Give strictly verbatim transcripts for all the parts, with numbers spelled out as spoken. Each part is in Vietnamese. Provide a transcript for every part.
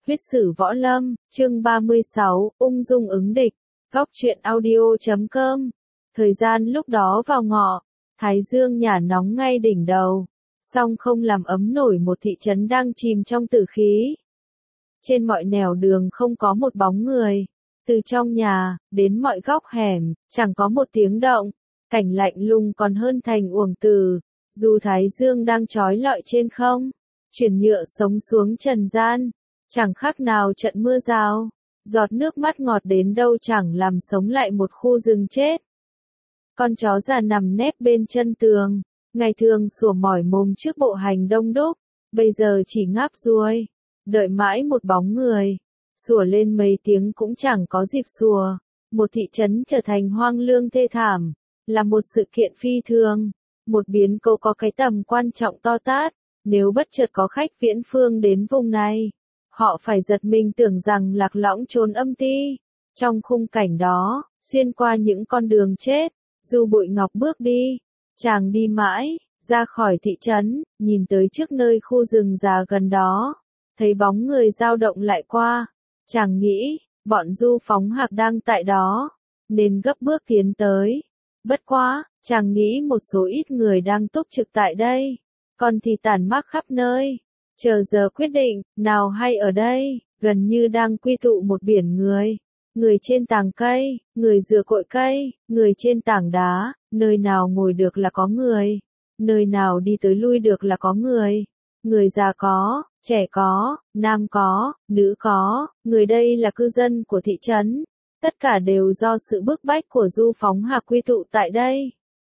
Huyết sử võ lâm, chương ba mươi sáu, ung dung ứng địch, góc truyện audio chấm com. Thời gian lúc đó vào ngọ, thái dương nhả nóng ngay đỉnh đầu, song không làm ấm nổi một thị trấn đang chìm trong tử khí. Trên mọi nẻo đường không có một bóng người, từ trong nhà, đến mọi góc hẻm, chẳng có một tiếng động, cảnh lạnh lùng còn hơn thành uổng từ, dù thái dương đang trói lọi trên không, chuyển nhựa sống xuống trần gian. Chẳng khác nào trận mưa rào, giọt nước mắt ngọt đến đâu chẳng làm sống lại một khu rừng chết. Con chó già nằm nép bên chân tường, ngày thường sủa mỏi mồm trước bộ hành đông đúc, bây giờ chỉ ngáp ruồi, đợi mãi một bóng người, sủa lên mấy tiếng cũng chẳng có dịp sủa. Một thị trấn trở thành hoang lương thê thảm, là một sự kiện phi thường, một biến cố có cái tầm quan trọng to tát, nếu bất chợt có khách viễn phương đến vùng này. Họ phải giật mình tưởng rằng lạc lõng trốn âm ti. Trong khung cảnh đó, xuyên qua những con đường chết, Du Bụi Ngọc bước đi. Chàng đi mãi, ra khỏi thị trấn, nhìn tới trước nơi khu rừng già gần đó. Thấy bóng người dao động lại qua. Chàng nghĩ, bọn du phóng hạc đang tại đó, nên gấp bước tiến tới. Bất quá, chàng nghĩ một số ít người đang túc trực tại đây, còn thì tản mác khắp nơi. Chờ giờ quyết định, nào hay ở đây, gần như đang quy tụ một biển người. Người trên tàng cây, người dựa cội cây, người trên tảng đá, nơi nào ngồi được là có người, nơi nào đi tới lui được là có người. Người già có, trẻ có, nam có, nữ có, người đây là cư dân của thị trấn. Tất cả đều do sự bức bách của du phóng hạc quy tụ tại đây.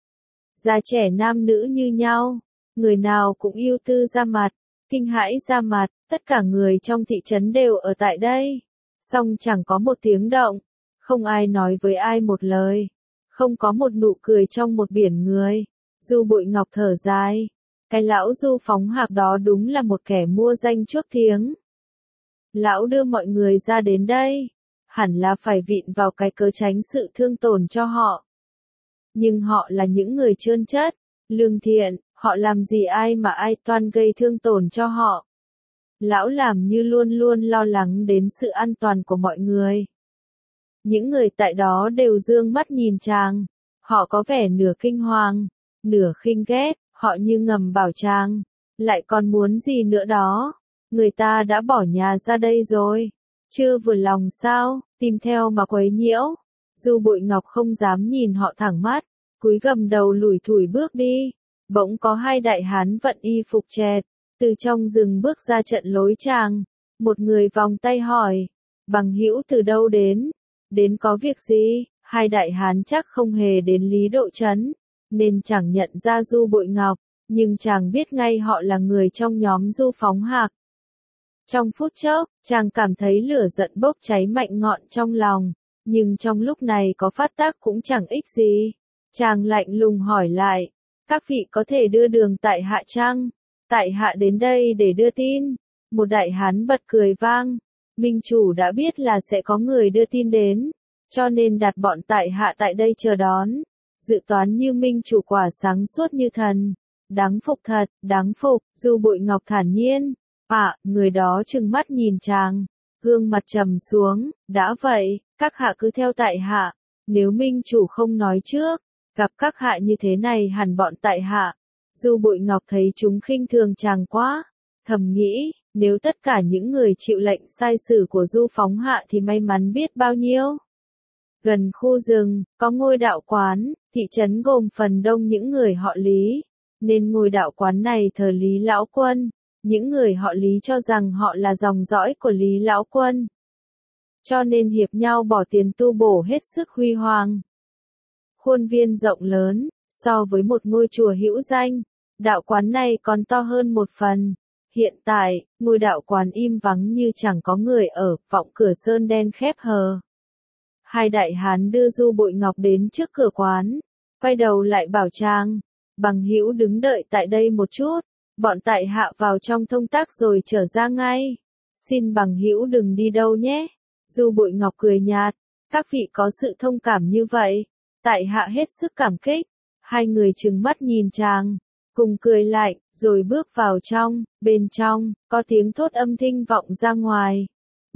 Già trẻ nam nữ như nhau, người nào cũng ưu tư ra mặt. Kinh hãi ra mặt, tất cả người trong thị trấn đều ở tại đây. Song chẳng có một tiếng động, không ai nói với ai một lời, không có một nụ cười trong một biển người. Du Bụi Ngọc thở dài, cái lão du phóng hạc đó đúng là một kẻ mua danh chuốc tiếng. Lão đưa mọi người ra đến đây, hẳn là phải vịn vào cái cớ tránh sự thương tổn cho họ. Nhưng họ là những người trơn chất, lương thiện. Họ làm gì ai mà ai toan gây thương tổn cho họ. Lão làm như luôn luôn lo lắng đến sự an toàn của mọi người. Những người tại đó đều dương mắt nhìn chàng. Họ có vẻ nửa kinh hoàng, nửa khinh ghét, họ như ngầm bảo chàng. Lại còn muốn gì nữa đó? Người ta đã bỏ nhà ra đây rồi. Chưa vừa lòng sao, tìm theo mà quấy nhiễu. Du Bụi Ngọc không dám nhìn họ thẳng mắt, cúi gầm đầu lủi thủi bước đi. Bỗng có hai đại hán vận y phục chẹt, từ trong rừng bước ra trận lối chàng. Một người vòng tay hỏi, bằng hữu từ đâu đến? Đến có việc gì? Hai đại hán chắc không hề đến Lý Độ Trấn, nên chẳng nhận ra Du Bụi Ngọc, nhưng chàng biết ngay họ là người trong nhóm du phóng hạc. Trong phút chốc, chàng cảm thấy lửa giận bốc cháy mạnh ngọn trong lòng, nhưng trong lúc này có phát tác cũng chẳng ích gì. Chàng lạnh lùng hỏi lại. Các vị có thể đưa đường tại hạ chăng? Tại hạ đến đây để đưa tin. Một đại hán bật cười vang. Minh chủ đã biết là sẽ có người đưa tin đến, cho nên đặt bọn tại hạ tại đây chờ đón. Dự toán như minh chủ quả sáng suốt như thần. Đáng phục thật, đáng phục. Du Bụi Ngọc thản nhiên. À, người đó trừng mắt nhìn chàng, gương mặt trầm xuống. Đã vậy, các hạ cứ theo tại hạ. Nếu minh chủ không nói trước, gặp các hạ như thế này hẳn bọn tại hạ. Du Bụi Ngọc thấy chúng khinh thường chàng quá, thầm nghĩ, nếu tất cả những người chịu lệnh sai sử của du phóng hạ thì may mắn biết bao nhiêu. Gần khu rừng, có ngôi đạo quán, thị trấn gồm phần đông những người họ Lý, nên ngôi đạo quán này thờ Lý Lão Quân. Những người họ Lý cho rằng họ là dòng dõi của Lý Lão Quân, cho nên hiệp nhau bỏ tiền tu bổ hết sức huy hoàng. Khuôn viên rộng lớn, so với một ngôi chùa hữu danh, đạo quán này còn to hơn một phần. Hiện tại, ngôi đạo quán im vắng như chẳng có người ở, vọng cửa sơn đen khép hờ. Hai đại hán đưa Du Bụi Ngọc đến trước cửa quán, quay đầu lại bảo chàng, bằng hữu đứng đợi tại đây một chút, bọn tại hạ vào trong thông tác rồi trở ra ngay. Xin bằng hữu đừng đi đâu nhé. Du Bụi Ngọc cười nhạt, các vị có sự thông cảm như vậy. Tại hạ hết sức cảm kích. Hai người trừng mắt nhìn chàng, cùng cười lạnh, rồi bước vào trong. Bên trong, có tiếng thốt âm thanh vọng ra ngoài.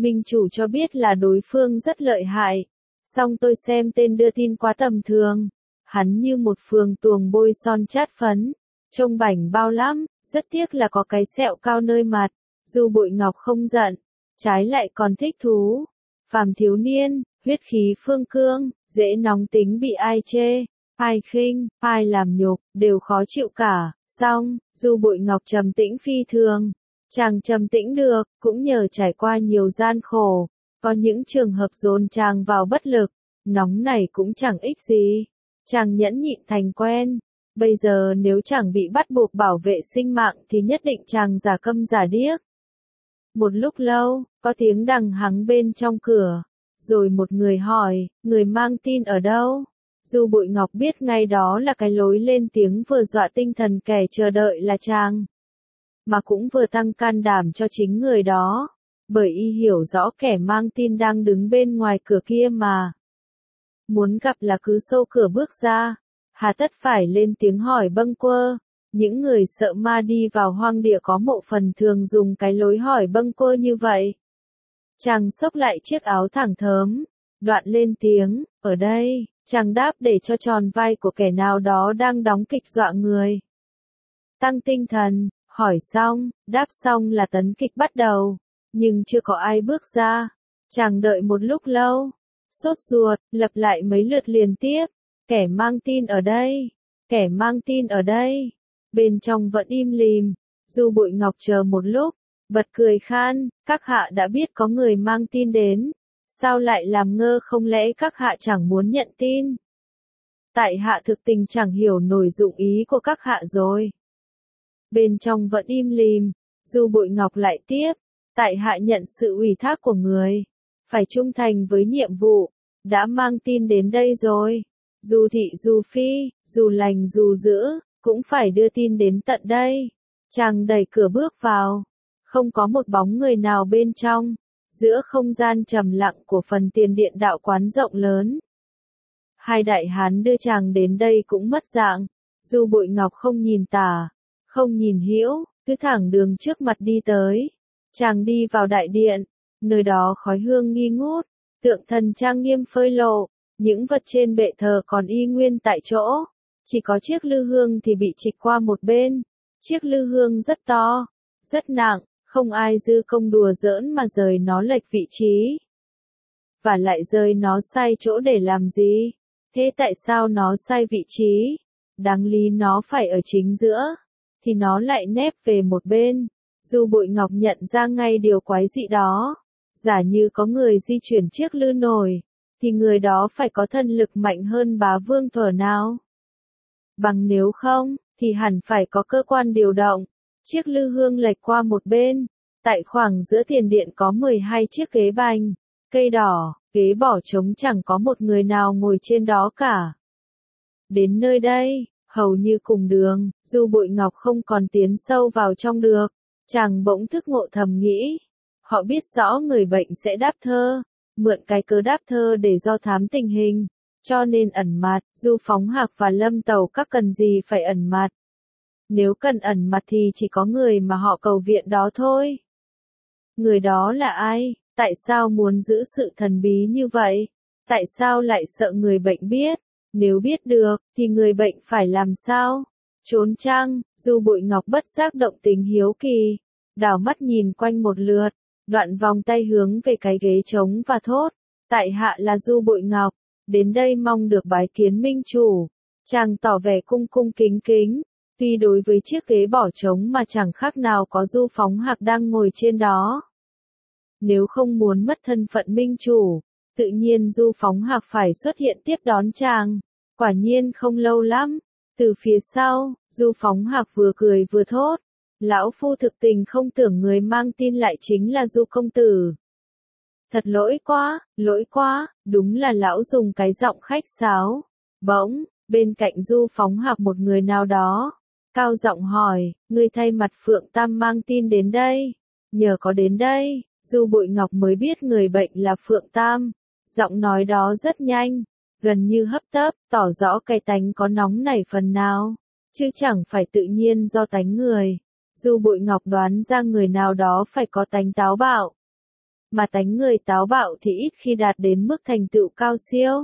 Minh chủ cho biết là đối phương rất lợi hại. Song tôi xem tên đưa tin quá tầm thường. Hắn như một phường tuồng bôi son chát phấn. Trông bảnh bao lắm, rất tiếc là có cái sẹo cao nơi mặt. Du Bội Ngọc không giận, trái lại còn thích thú. Phàm thiếu niên, huyết khí phương cương, dễ nóng tính bị ai chê, ai khinh, ai làm nhục, đều khó chịu cả. Song, Du Bội Ngọc trầm tĩnh phi thường. Chàng trầm tĩnh được, cũng nhờ trải qua nhiều gian khổ. Có những trường hợp dồn chàng vào bất lực, nóng này cũng chẳng ích gì. Chàng nhẫn nhịn thành quen. Bây giờ nếu chàng bị bắt buộc bảo vệ sinh mạng thì nhất định chàng giả câm giả điếc. Một lúc lâu, có tiếng đằng hắng bên trong cửa. Rồi một người hỏi, người mang tin ở đâu? Du Bội Ngọc biết ngay đó là cái lối lên tiếng vừa dọa tinh thần kẻ chờ đợi là chàng. Mà cũng vừa tăng can đảm cho chính người đó. Bởi y hiểu rõ kẻ mang tin đang đứng bên ngoài cửa kia mà. Muốn gặp là cứ xô cửa bước ra. Hà tất phải lên tiếng hỏi bâng quơ. Những người sợ ma đi vào hoang địa có mộ phần thường dùng cái lối hỏi bâng quơ như vậy. Chàng xốc lại chiếc áo thẳng thớm. Đoạn lên tiếng, ở đây, chàng đáp để cho tròn vai của kẻ nào đó đang đóng kịch dọa người. Tăng tinh thần, hỏi xong, đáp xong là tấn kịch bắt đầu. Nhưng chưa có ai bước ra. Chàng đợi một lúc lâu. Sốt ruột, lặp lại mấy lượt liên tiếp. Kẻ mang tin ở đây. Kẻ mang tin ở đây. Bên trong vẫn im lìm. Du Bội Ngọc chờ một lúc. Bật cười khan. Các hạ đã biết có người mang tin đến. Sao lại làm ngơ, không lẽ các hạ chẳng muốn nhận tin? Tại hạ thực tình chẳng hiểu nổi dụng ý của các hạ rồi. Bên trong vẫn im lìm. Du Bội Ngọc lại tiếp. Tại hạ nhận sự ủy thác của người. Phải trung thành với nhiệm vụ. Đã mang tin đến đây rồi. Dù thị dù phi, dù lành dù dữ, cũng phải đưa tin đến tận đây. Chàng đẩy cửa bước vào. Không có một bóng người nào bên trong. Giữa không gian trầm lặng của phần tiền điện đạo quán rộng lớn. Hai đại hán đưa chàng đến đây cũng mất dạng. Du Bội Ngọc không nhìn tả, không nhìn hữu, cứ thẳng đường trước mặt đi tới. Chàng đi vào đại điện, nơi đó khói hương nghi ngút, tượng thần trang nghiêm phơi lộ, những vật trên bệ thờ còn y nguyên tại chỗ, chỉ có chiếc lư hương thì bị trịch qua một bên. Chiếc lư hương rất to, rất nặng, không ai dư công đùa giỡn mà rời nó lệch vị trí. Và lại rời nó sai chỗ để làm gì? Thế tại sao nó sai vị trí? Đáng lý nó phải ở chính giữa, thì nó lại nép về một bên. Du Bội Ngọc nhận ra ngay điều quái dị đó. Giả như có người di chuyển chiếc lư nổi, thì người đó phải có thân lực mạnh hơn bá vương thuở nào. Bằng nếu không, thì hẳn phải có cơ quan điều động. Chiếc lư hương lệch qua một bên. Tại khoảng giữa tiền điện có mười hai chiếc ghế bành, cây đỏ, ghế bỏ trống chẳng có một người nào ngồi trên đó cả. Đến nơi đây, hầu như cùng đường, Du Bội Ngọc không còn tiến sâu vào trong được. Chàng bỗng thức ngộ thầm nghĩ. Họ biết rõ người bệnh sẽ đáp thơ, mượn cái cớ đáp thơ để do thám tình hình, cho nên ẩn mặt. Du Phóng Hạc và Lâm Tầu các cần gì phải ẩn mặt. Nếu cần ẩn mặt thì chỉ có người mà họ cầu viện đó thôi. Người đó là ai? Tại sao muốn giữ sự thần bí như vậy? Tại sao lại sợ người bệnh biết? Nếu biết được, thì người bệnh phải làm sao? Trốn chăng? Du Bội Ngọc bất giác động tính hiếu kỳ, đảo mắt nhìn quanh một lượt, đoạn vòng tay hướng về cái ghế trống và thốt. Tại hạ là Du Bội Ngọc, đến đây mong được bái kiến minh chủ. Chàng tỏ vẻ cung cung kính kính, tuy đối với chiếc ghế bỏ trống mà chẳng khác nào có Du Phóng Hạc đang ngồi trên đó. Nếu không muốn mất thân phận minh chủ, tự nhiên Du Phóng Hạc phải xuất hiện tiếp đón chàng. Quả nhiên không lâu lắm, từ phía sau, Du Phóng Hạc vừa cười vừa thốt. Lão phu thực tình không tưởng người mang tin lại chính là Du công tử. Thật lỗi quá, lỗi quá, đúng là lão dùng cái giọng khách sáo. Bỗng, bên cạnh Du Phóng Hạc một người nào đó, cao giọng hỏi, ngươi thay mặt Phượng Tam mang tin đến đây. Nhờ có đến đây, Du Bội Ngọc mới biết người bệnh là Phượng Tam. Giọng nói đó rất nhanh, gần như hấp tấp, tỏ rõ cái tánh có nóng nảy phần nào, chứ chẳng phải tự nhiên do tánh người. Du Bội Ngọc đoán ra người nào đó phải có tánh táo bạo. mà tánh người táo bạo thì ít khi đạt đến mức thành tựu cao siêu.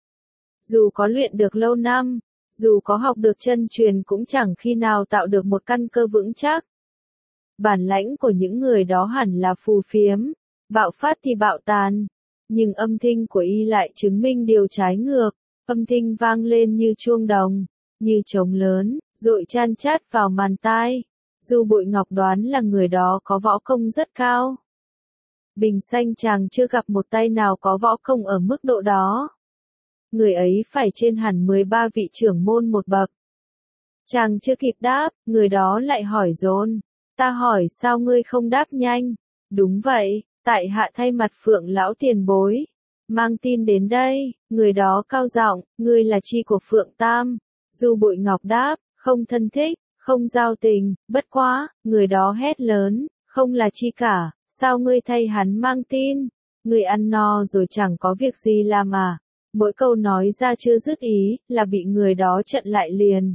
Dù có luyện được lâu năm, dù có học được chân truyền cũng chẳng khi nào tạo được một căn cơ vững chắc. Bản lãnh của những người đó hẳn là phù phiếm, bạo phát thì bạo tàn, nhưng âm thanh của y lại chứng minh điều trái ngược, âm thanh vang lên như chuông đồng, như trống lớn, dội chan chát vào màn tai. Du Bội Ngọc đoán là người đó có võ công rất cao. Bình Xanh chàng chưa gặp một tay nào có võ công ở mức độ đó. Người ấy phải trên hẳn mười ba vị trưởng môn một bậc. Chàng chưa kịp đáp, người đó lại hỏi dồn. Ta hỏi sao ngươi không đáp nhanh? Đúng vậy, tại hạ thay mặt Phượng lão tiền bối. Mang tin đến đây, người đó cao giọng, ngươi là chi của Phượng Tam. Du Bội Ngọc đáp, không thân thích, không giao tình, bất quá, người đó hét lớn, không là chi cả, sao ngươi thay hắn mang tin? Ngươi ăn no rồi chẳng có việc gì làm à? Mỗi câu nói ra chưa dứt ý, là bị người đó chặn lại liền.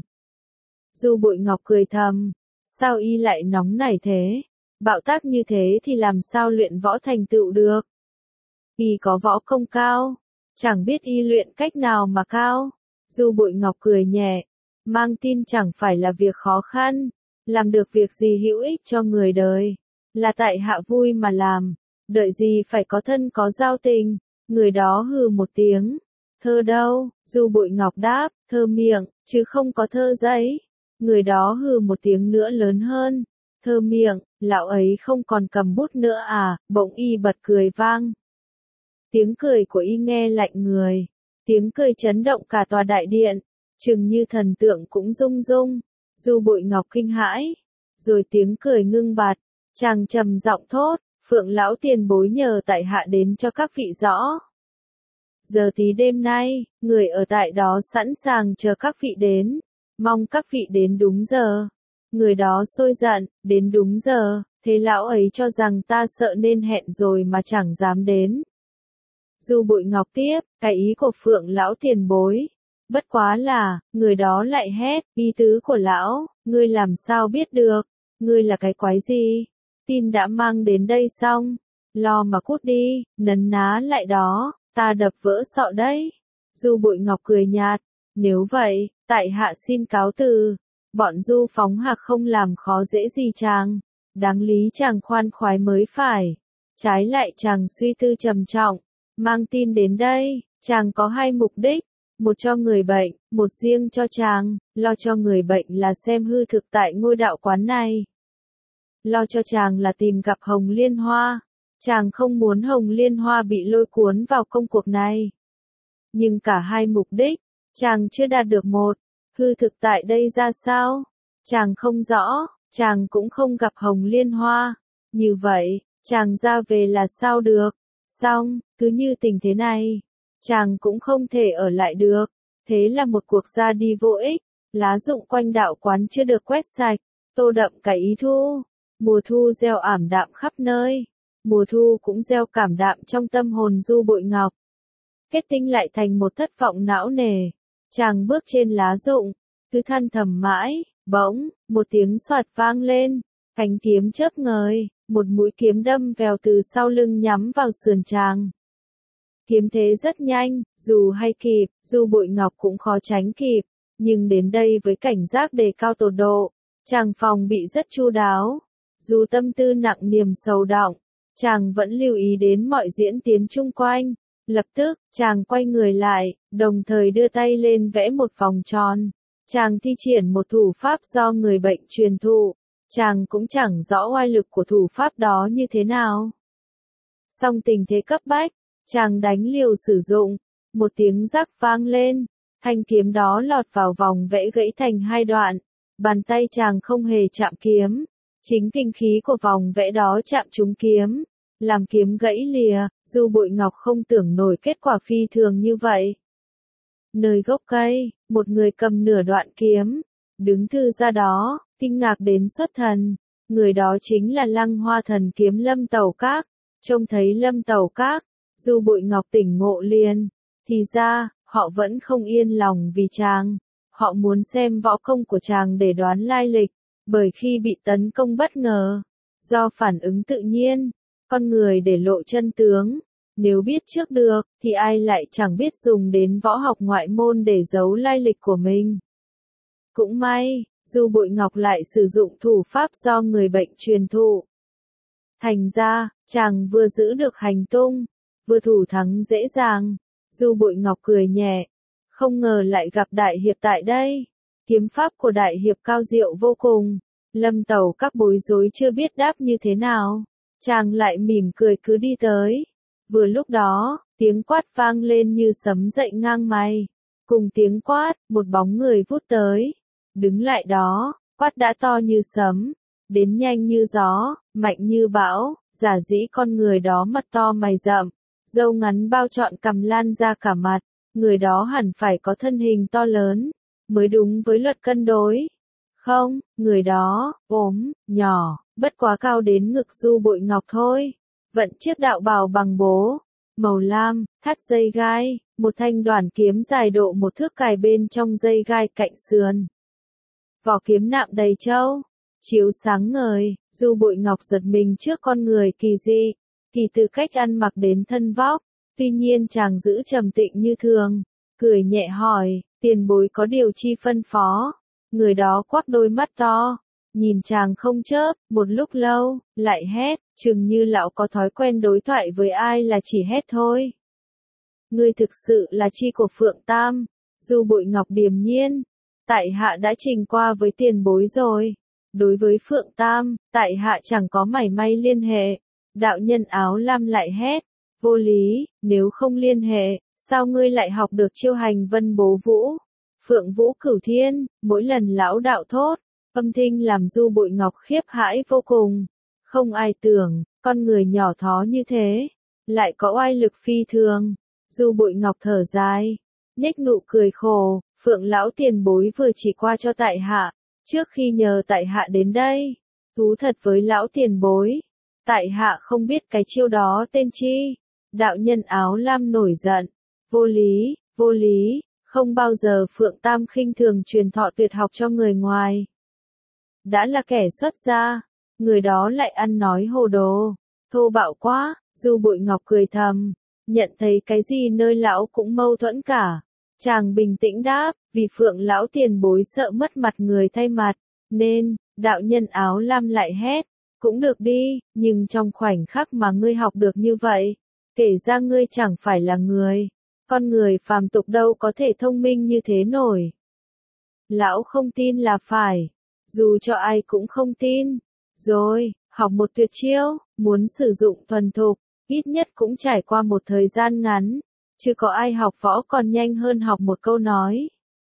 Du Bội Ngọc cười thầm, sao y lại nóng nảy thế? Bạo tác như thế thì làm sao luyện võ thành tựu được? Y có võ công cao, chẳng biết y luyện cách nào mà cao. Du Bội Ngọc cười nhẹ, mang tin chẳng phải là việc khó khăn, làm được việc gì hữu ích cho người đời, là tại hạ vui mà làm, đợi gì phải có thân có giao tình. Người đó hừ một tiếng, thơ đâu? Du Bội Ngọc đáp, thơ miệng, chứ không có thơ giấy. Người đó hừ một tiếng nữa lớn hơn, thơ miệng, lão ấy không còn cầm bút nữa à? Bỗng y bật cười vang. Tiếng cười của y nghe lạnh người, tiếng cười chấn động cả tòa đại điện, chừng như thần tượng cũng rung rung. Du Bội Ngọc kinh hãi, rồi tiếng cười ngưng bặt, chàng trầm giọng thốt, Phượng lão tiền bối nhờ tại hạ đến cho các vị rõ. Giờ tí đêm nay, người ở tại đó sẵn sàng chờ các vị đến, mong các vị đến đúng giờ. Người đó sôi giận, đến đúng giờ, thế lão ấy cho rằng ta sợ nên hẹn rồi mà chẳng dám đến. Du Bội Ngọc tiếp, cái ý của Phượng lão tiền bối. Bất quá là, người đó lại hét, ý tứ của lão, ngươi làm sao biết được, ngươi là cái quái gì? Tin đã mang đến đây xong, lo mà cút đi, nấn ná lại đó, ta đập vỡ sọ đấy. Du Bội Ngọc cười nhạt, nếu vậy, tại hạ xin cáo từ, bọn du phóng hạc không làm khó dễ gì chàng, đáng lý chàng khoan khoái mới phải. Trái lại chàng suy tư trầm trọng, mang tin đến đây, chàng có hai mục đích, một cho người bệnh, một riêng cho chàng. Lo cho người bệnh là xem hư thực tại ngôi đạo quán này. Lo cho chàng là tìm gặp Hồng Liên Hoa. Chàng không muốn Hồng Liên Hoa bị lôi cuốn vào công cuộc này. Nhưng cả hai mục đích, chàng chưa đạt được một. Hư thực tại đây ra sao? Chàng không rõ, chàng cũng không gặp Hồng Liên Hoa. Như vậy, chàng ra về là sao được? Xong, cứ như tình thế này, chàng cũng không thể ở lại được. Thế là một cuộc ra đi vô ích, lá rụng quanh đạo quán chưa được quét sạch, tô đậm cả ý thu. Mùa thu gieo ảm đạm khắp nơi, mùa thu cũng gieo cảm đạm trong tâm hồn Du Bội Ngọc. Kết tinh lại thành một thất vọng não nề. Chàng bước trên lá rụng, cứ than thầm mãi, bỗng, một tiếng xoạt vang lên, cánh kiếm chớp ngời, một mũi kiếm đâm vèo từ sau lưng nhắm vào sườn chàng. Kiếm thế rất nhanh, dù hay kịp, Du Bội Ngọc cũng khó tránh kịp, nhưng đến đây với cảnh giác đề cao tột độ, chàng phòng bị rất chu đáo. Dù tâm tư nặng niềm sầu động, chàng vẫn lưu ý đến mọi diễn tiến chung quanh. Lập tức, chàng quay người lại, đồng thời đưa tay lên vẽ một vòng tròn. Chàng thi triển một thủ pháp do người bệnh truyền thụ. Chàng cũng chẳng rõ oai lực của thủ pháp đó như thế nào. Song tình thế cấp bách, chàng đánh liều sử dụng. Một tiếng rắc vang lên, thanh kiếm đó lọt vào vòng vẽ gãy thành hai đoạn. Bàn tay chàng không hề chạm kiếm. Chính kinh khí của vòng vẽ đó chạm trúng kiếm, làm kiếm gãy lìa. Du Bội Ngọc không tưởng nổi kết quả phi thường như vậy. Nơi gốc cây, một người cầm nửa đoạn kiếm, đứng thư ra đó, kinh ngạc đến xuất thần. Người đó chính là Lăng Hoa Thần Kiếm Lâm Tẩu Các. Trông thấy Lâm Tẩu Các, Du Bội Ngọc tỉnh ngộ liền. Thì ra, họ vẫn không yên lòng vì chàng. Họ muốn xem võ công của chàng để đoán lai lịch. Bởi khi bị tấn công bất ngờ, do phản ứng tự nhiên, con người để lộ chân tướng. Nếu biết trước được, thì ai lại chẳng biết dùng đến võ học ngoại môn để giấu lai lịch của mình. Cũng may, Du Bội Ngọc lại sử dụng thủ pháp do người bệnh truyền thụ. Thành ra, chàng vừa giữ được hành tung, vừa thủ thắng dễ dàng. Du Bội Ngọc cười nhẹ, không ngờ lại gặp đại hiệp tại đây. Kiếm pháp của đại hiệp cao diệu vô cùng. Lâm Tẩu các bối rối chưa biết đáp như thế nào. Chàng lại mỉm cười cứ đi tới. Vừa lúc đó, tiếng quát vang lên như sấm dậy ngang mây. Cùng tiếng quát, một bóng người vút tới. Đứng lại đó, quát đã to như sấm, đến nhanh như gió, mạnh như bão, giả dĩ con người đó mặt to mày rậm, râu ngắn bao trọn cằm lan ra cả mặt, người đó hẳn phải có thân hình to lớn, mới đúng với luật cân đối. Không, người đó, ốm, nhỏ, bất quá cao đến ngực Du Bội Ngọc thôi. Vận chiếc đạo bào bằng bố, màu lam, thắt dây gai, một thanh đoản kiếm dài độ một thước cài bên trong dây gai cạnh sườn. Vỏ kiếm nạm đầy châu, chiếu sáng ngời, Du Bội Ngọc giật mình trước con người kỳ dị, kỳ từ cách ăn mặc đến thân vóc. Tuy nhiên chàng giữ trầm tĩnh như thường, cười nhẹ hỏi, tiền bối có điều chi phân phó. Người đó quắc đôi mắt to, nhìn chàng không chớp, một lúc lâu, lại hét, chừng như lão có thói quen đối thoại với ai là chỉ hét thôi. Ngươi thực sự là chi của Phượng Tam. Du Bội Ngọc điềm nhiên, tại hạ đã trình qua với tiền bối rồi. Đối với Phượng Tam, tại hạ chẳng có mảy may liên hệ. Đạo nhân áo lam lại hét, vô lý, nếu không liên hệ, sao ngươi lại học được chiêu hành vân bố vũ? Phượng Vũ Cửu Thiên, mỗi lần lão đạo thốt, âm thanh làm Du Bội Ngọc khiếp hãi vô cùng. Không ai tưởng, con người nhỏ thó như thế, lại có oai lực phi thường. Du Bội Ngọc thở dài, nhếch nụ cười khổ, Phượng lão tiền bối vừa chỉ qua cho tại hạ, trước khi nhờ tại hạ đến đây. Thú thật với lão tiền bối, tại hạ không biết cái chiêu đó tên chi. Đạo nhân áo lam nổi giận, vô lý, vô lý, không bao giờ Phượng Tam khinh thường truyền thọ tuyệt học cho người ngoài. Đã là kẻ xuất gia, người đó lại ăn nói hồ đồ, thô bạo quá. Du Bội Ngọc cười thầm, nhận thấy cái gì nơi lão cũng mâu thuẫn cả. Chàng bình tĩnh đáp, vì Phượng lão tiền bối sợ mất mặt người thay mặt, nên, đạo nhân áo lam lại hét, cũng được đi, nhưng trong khoảnh khắc mà ngươi học được như vậy, kể ra ngươi chẳng phải là người, con người phàm tục đâu có thể thông minh như thế nổi. Lão không tin là phải, dù cho ai cũng không tin. Rồi, học một tuyệt chiêu, muốn sử dụng thuần thục, ít nhất cũng trải qua một thời gian ngắn, chứ có ai học võ còn nhanh hơn học một câu nói.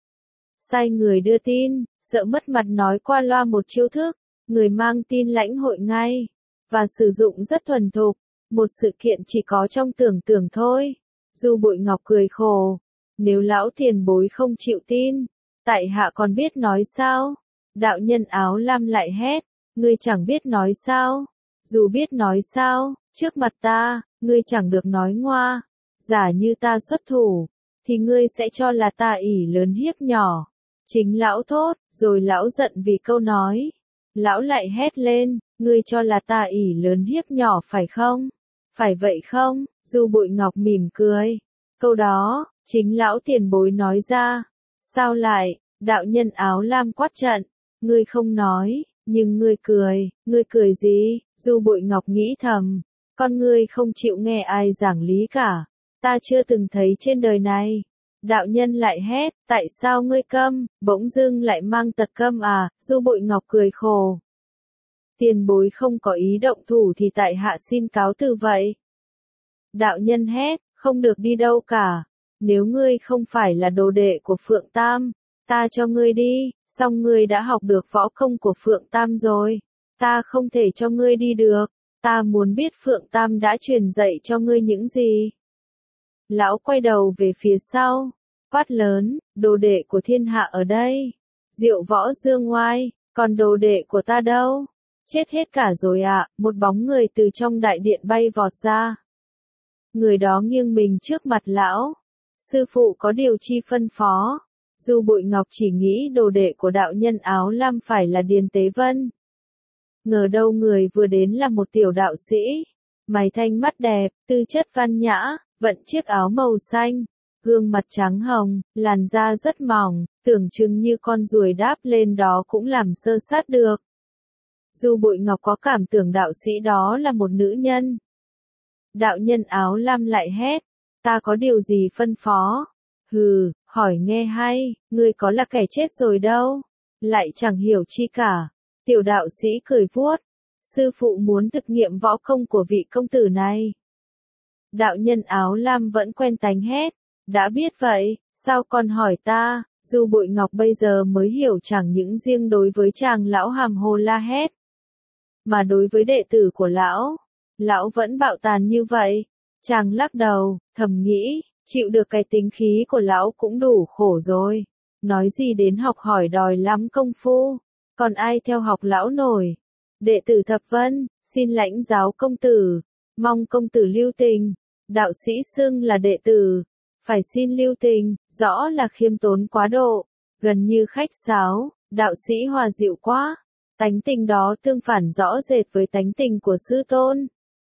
Sai người đưa tin, sợ mất mặt nói qua loa một chiêu thức, người mang tin lãnh hội ngay, và sử dụng rất thuần thục, một sự kiện chỉ có trong tưởng tượng thôi. Du Bội Ngọc cười khổ, nếu lão tiền bối không chịu tin, tại hạ còn biết nói sao? Đạo nhân áo lam lại hét, ngươi chẳng biết nói sao? Dù biết nói sao, trước mặt ta, ngươi chẳng được nói ngoa. Giả như ta xuất thủ, thì ngươi sẽ cho là ta ỷ lớn hiếp nhỏ. Chính lão thốt, rồi lão giận vì câu nói. Lão lại hét lên, ngươi cho là ta ỷ lớn hiếp nhỏ phải không? Phải vậy không? Du Bội Ngọc mỉm cười. Câu đó, chính lão tiền bối nói ra. Sao lại, đạo nhân áo lam quát trận, ngươi không nói, nhưng ngươi cười, ngươi cười gì? Du Bội Ngọc nghĩ thầm, con ngươi không chịu nghe ai giảng lý cả. Ta chưa từng thấy trên đời này. Đạo nhân lại hét, tại sao ngươi câm, bỗng dưng lại mang tật câm à? Du Bội Ngọc cười khổ. Tiền bối không có ý động thủ thì tại hạ xin cáo từ vậy. Đạo nhân hét, không được đi đâu cả. Nếu ngươi không phải là đồ đệ của Phượng Tam, ta cho ngươi đi, song ngươi đã học được võ công của Phượng Tam rồi. Ta không thể cho ngươi đi được, ta muốn biết Phượng Tam đã truyền dạy cho ngươi những gì. Lão quay đầu về phía sau, quát lớn, đồ đệ của thiên hạ ở đây. Diệu võ dương oai, còn đồ đệ của ta đâu? Chết hết cả rồi ạ, à, một bóng người từ trong đại điện bay vọt ra. Người đó nghiêng mình trước mặt lão. Sư phụ có điều chi phân phó? Du Bội Ngọc chỉ nghĩ đồ đệ của đạo nhân áo lam phải là Điền Tế Vân. Ngờ đâu người vừa đến là một tiểu đạo sĩ. mày thanh mắt đẹp, tư chất văn nhã, vận chiếc áo màu xanh, gương mặt trắng hồng, làn da rất mỏng, tưởng chừng như con ruồi đáp lên đó cũng làm sơ sát được. Du Bội Ngọc có cảm tưởng đạo sĩ đó là một nữ nhân. Đạo nhân áo lam lại hét, ta có điều gì phân phó? Hừ, hỏi nghe hay, ngươi có là kẻ chết rồi đâu, lại chẳng hiểu chi cả. Tiểu đạo sĩ cười vuốt, sư phụ muốn thực nghiệm võ công của vị công tử này. Đạo nhân áo lam vẫn quen tánh hét, đã biết vậy, sao còn hỏi ta? Du Bội Ngọc bây giờ mới hiểu chẳng những riêng đối với chàng lão hàm hồ la hét, mà đối với đệ tử của lão, lão vẫn bạo tàn như vậy. Chàng lắc đầu, thầm nghĩ, chịu được cái tính khí của lão cũng đủ khổ rồi. Nói gì đến học hỏi đòi lắm công phu, còn ai theo học lão nổi. Đệ tử Thập Vân, xin lãnh giáo công tử, mong công tử lưu tình. Đạo sĩ xưng là đệ tử, phải xin lưu tình, rõ là khiêm tốn quá độ, gần như khách sáo. Đạo sĩ hòa dịu quá, tánh tình đó tương phản rõ rệt với tánh tình của sư tôn.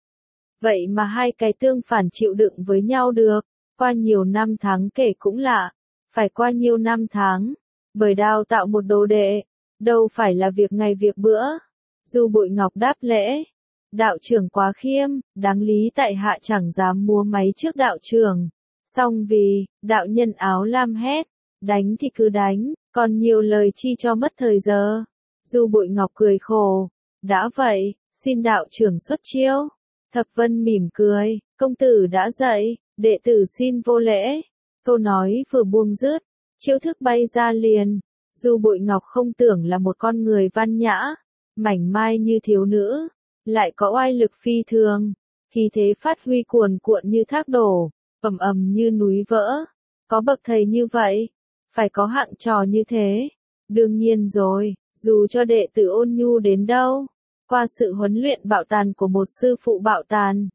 Vậy mà hai cái tương phản chịu đựng với nhau được, qua nhiều năm tháng kể cũng lạ, phải qua nhiều năm tháng, bởi đào tạo một đồ đệ, đâu phải là việc ngày việc bữa. Du Bội Ngọc đáp lễ, đạo trưởng quá khiêm, đáng lý tại hạ chẳng dám múa máy trước đạo trưởng. Song vì, đạo nhân áo lam hét, đánh thì cứ đánh, còn nhiều lời chi cho mất thời giờ. Du Bội Ngọc cười khổ, đã vậy, xin đạo trưởng xuất chiêu. Thập Vân mỉm cười, công tử đã dậy, đệ tử xin vô lễ. Câu nói vừa buông dứt, chiêu thức bay ra liền. Du Bội Ngọc không tưởng là một con người văn nhã, mảnh mai như thiếu nữ, lại có oai lực phi thường, khí thế phát huy cuồn cuộn như thác đổ, ầm ầm như núi vỡ. Có bậc thầy như vậy, phải có hạng trò như thế. Đương nhiên rồi, dù cho đệ tử ôn nhu đến đâu, qua sự huấn luyện bạo tàn của một sư phụ bạo tàn,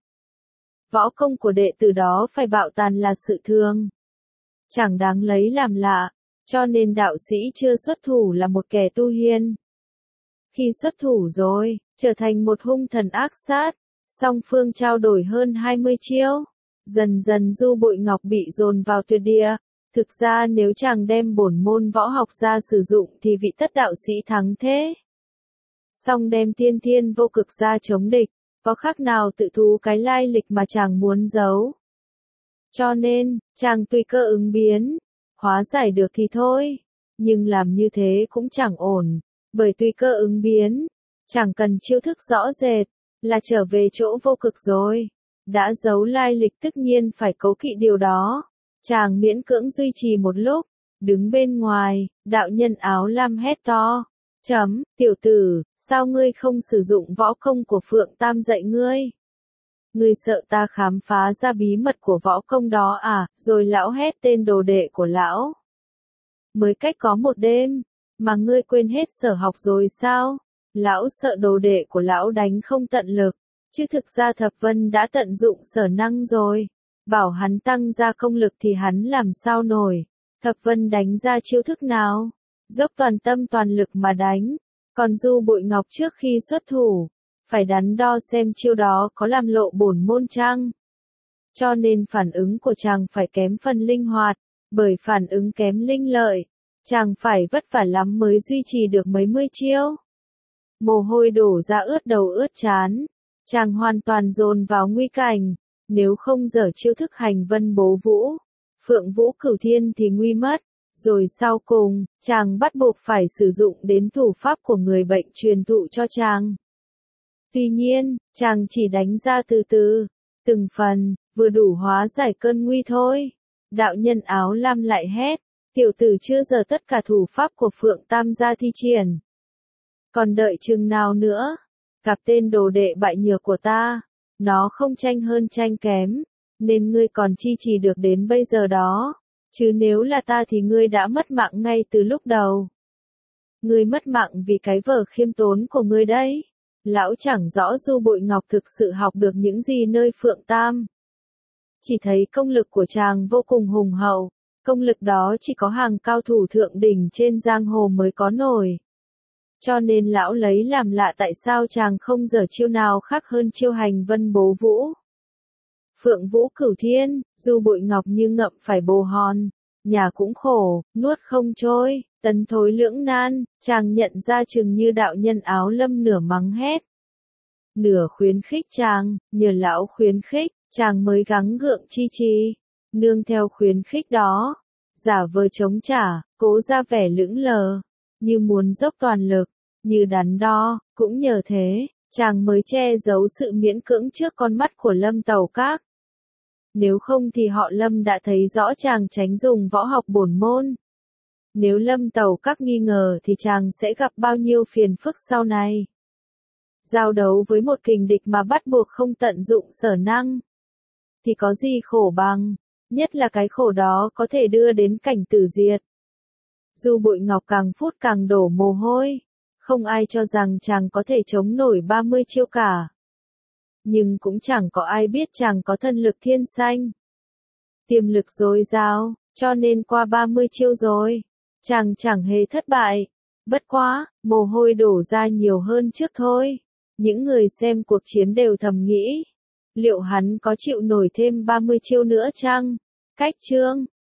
võ công của đệ tử đó phải bạo tàn là sự thường, chẳng đáng lấy làm lạ, cho nên đạo sĩ chưa xuất thủ là một kẻ tu hiền. Khi xuất thủ rồi, trở thành một hung thần ác sát, song phương trao đổi hơn hai mươi chiêu, dần dần Du Bội Ngọc bị dồn vào tuyệt địa. Thực ra nếu chàng đem bổn môn võ học ra sử dụng thì vị tất đạo sĩ thắng thế. Song đem tiên thiên vô cực ra chống địch, có khác nào tự thú cái lai lịch mà chàng muốn giấu. Cho nên, chàng tùy cơ ứng biến, hóa giải được thì thôi, nhưng làm như thế cũng chẳng ổn, bởi tùy cơ ứng biến, chẳng cần chiêu thức rõ rệt, là trở về chỗ vô cực rồi. Đã giấu lai lịch tất nhiên phải cố kỵ điều đó. Chàng miễn cưỡng duy trì một lúc, đứng bên ngoài, đạo nhân áo lam hét to. Chấm, tiểu tử, sao ngươi không sử dụng võ công của Phượng Tam dạy ngươi? Ngươi sợ ta khám phá ra bí mật của võ công đó à? Rồi lão hét tên đồ đệ của lão. Mới cách có một đêm, mà ngươi quên hết sở học rồi sao? Lão sợ đồ đệ của lão đánh không tận lực, chứ thực ra Thập Vân đã tận dụng sở năng rồi. Bảo hắn tăng ra công lực thì hắn làm sao nổi. Thập Vân đánh ra chiêu thức nào? Dốc toàn tâm toàn lực mà đánh. Còn Du Bội Ngọc trước khi xuất thủ, phải đắn đo xem chiêu đó có làm lộ bổn môn chăng. Cho nên phản ứng của chàng phải kém phần linh hoạt, bởi phản ứng kém linh lợi, chàng phải vất vả lắm mới duy trì được mấy mươi chiêu. Mồ hôi đổ ra ướt đầu ướt trán, chàng hoàn toàn dồn vào nguy cảnh. Nếu không dở chiêu thức hành vân bố vũ, phượng vũ cửu thiên thì nguy mất. Rồi sau cùng, chàng bắt buộc phải sử dụng đến thủ pháp của người bệnh truyền thụ cho chàng. Tuy nhiên, chàng chỉ đánh ra từ từ, từng phần, vừa đủ hóa giải cơn nguy thôi. Đạo nhân áo lam lại hét, tiểu tử chưa giờ tất cả thủ pháp của Phượng Tam gia thi triển. Còn đợi chừng nào nữa? Gặp tên đồ đệ bại nhược của ta, nó không tranh hơn tranh kém, nên ngươi còn chi trì được đến bây giờ đó. Chứ nếu là ta thì ngươi đã mất mạng ngay từ lúc đầu. Ngươi mất mạng vì cái vở khiêm tốn của ngươi đấy. Lão chẳng rõ Du Bội Ngọc thực sự học được những gì nơi Phượng Tam. Chỉ thấy công lực của chàng vô cùng hùng hậu, công lực đó chỉ có hàng cao thủ thượng đỉnh trên giang hồ mới có nổi. Cho nên lão lấy làm lạ tại sao chàng không giở chiêu nào khác hơn chiêu hành vân bố vũ. Phượng vũ cửu thiên, dù bụi ngọc như ngậm phải bồ hòn, nhà cũng khổ, nuốt không trôi, tấn thối lưỡng nan, chàng nhận ra chừng như đạo nhân áo lâm nửa mắng hét. Nửa khuyến khích chàng, nhờ lão khuyến khích, chàng mới gắng gượng chi chi, nương theo khuyến khích đó, giả vờ chống trả, cố ra vẻ lững lờ, như muốn dốc toàn lực, như đắn đo, cũng nhờ thế, chàng mới che giấu sự miễn cưỡng trước con mắt của Lâm Tầu Các. Nếu không thì họ Lâm đã thấy rõ chàng tránh dùng võ học bổn môn. Nếu Lâm Tầu Các nghi ngờ thì chàng sẽ gặp bao nhiêu phiền phức sau này. Giao đấu với một kình địch mà bắt buộc không tận dụng sở năng, thì có gì khổ bằng, nhất là cái khổ đó có thể đưa đến cảnh tử diệt. Dù bụi ngọc càng phút càng đổ mồ hôi, không ai cho rằng chàng có thể chống nổi ba mươi chiêu cả. Nhưng cũng chẳng có ai biết chàng có thân lực thiên sanh, tiềm lực dồi dào, cho nên qua ba mươi chiêu rồi, chàng chẳng hề thất bại. Bất quá, mồ hôi đổ ra nhiều hơn trước thôi. Những người xem cuộc chiến đều thầm nghĩ, liệu hắn có chịu nổi thêm ba mươi chiêu nữa chăng? Cách chương